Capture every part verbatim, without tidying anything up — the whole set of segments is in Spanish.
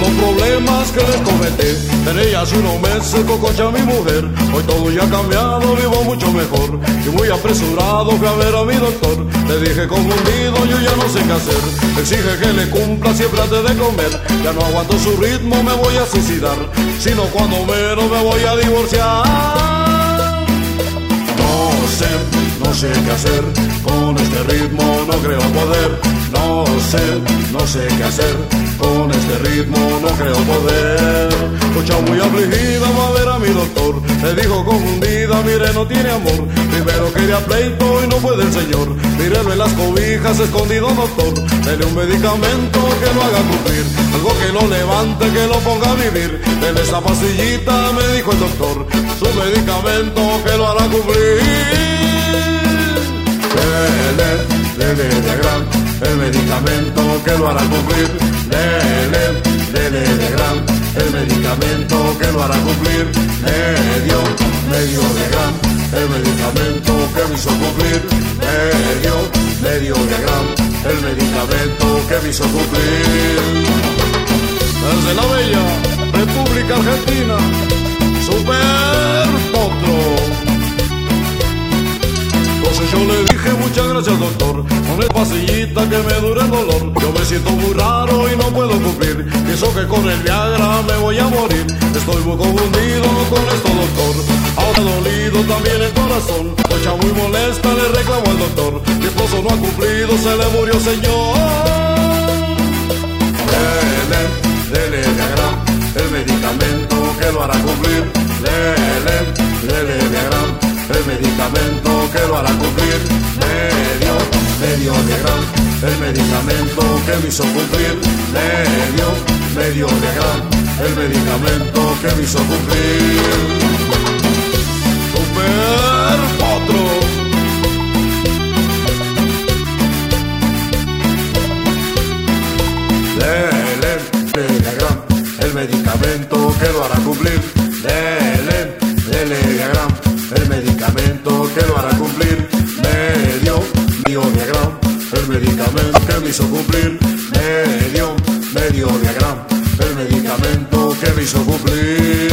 los problemas que les cometí. Tenía hace unos meses cococha a mi mujer. Hoy todo ya ha cambiado, vivo mucho mejor. Y muy apresurado fui a ver a mi doctor. Le dije confundido, yo ya no sé qué hacer. Exige que le cumpla siempre antes de comer. Ya no aguanto su ritmo, me voy a suicidar. Sino cuando menos me voy a divorciar. No sé, no sé qué hacer. Con este ritmo no creo poder. No sé, no sé qué hacer. Con este ritmo no creo poder. Cocha muy afligida va a ver a mi doctor. Le dijo confundida, mire no tiene amor. Primero quería pleito y no puede el señor. Mírelo en las cobijas escondido doctor. Dele un medicamento que lo haga cumplir. Algo que lo levante, que lo ponga a vivir. Dele esa pastillita, me dijo el doctor. Su medicamento que lo hará cumplir. Dele, dele de gran el medicamento que lo hará cumplir. Dele, dele de gran el medicamento que lo hará cumplir. Medio, medio de gran el medicamento que me hizo cumplir. Medio, medio de gran el medicamento que me hizo cumplir. Desde la bella República Argentina, Super Potro. Entonces yo le dije muchas gracias doctor, con el pastillita que me dura el dolor. Yo me siento muy raro y no puedo cumplir. Pienso que con el Viagra me voy a morir. Estoy muy confundido con esto doctor. Ahora dolido también el corazón. Cocha muy molesta le reclamó al doctor. Mi esposo no ha cumplido, se le murió señor. Dele, dele Viagra el medicamento que lo hará cumplir. Dele, dele Viagra el medicamento que lo hará cumplir. Medio, medio de gran el medicamento que me hizo cumplir. Medio, medio de gran el medicamento que me hizo cumplir. Super Potro. Dele, dele gran el medicamento que lo hará cumplir. Dele, dele gran el medicamento que lo hará cumplir. Medio, medio diagrama, el medicamento que me hizo cumplir. Medio, medio diagrama, el medicamento que me hizo cumplir.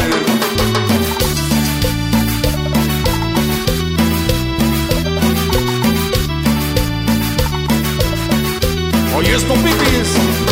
Oye esto, pipis.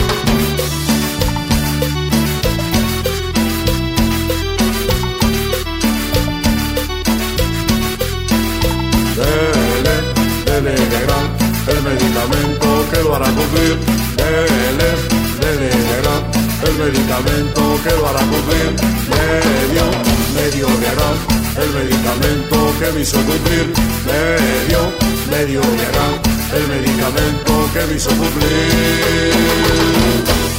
Dele de gran el medicamento que lo hará cumplir. Dele, dele de gran el medicamento que lo hará cumplir. Medio, medio de gran el medicamento que me hizo cumplir. Medio, medio de gran el medicamento que me hizo cumplir.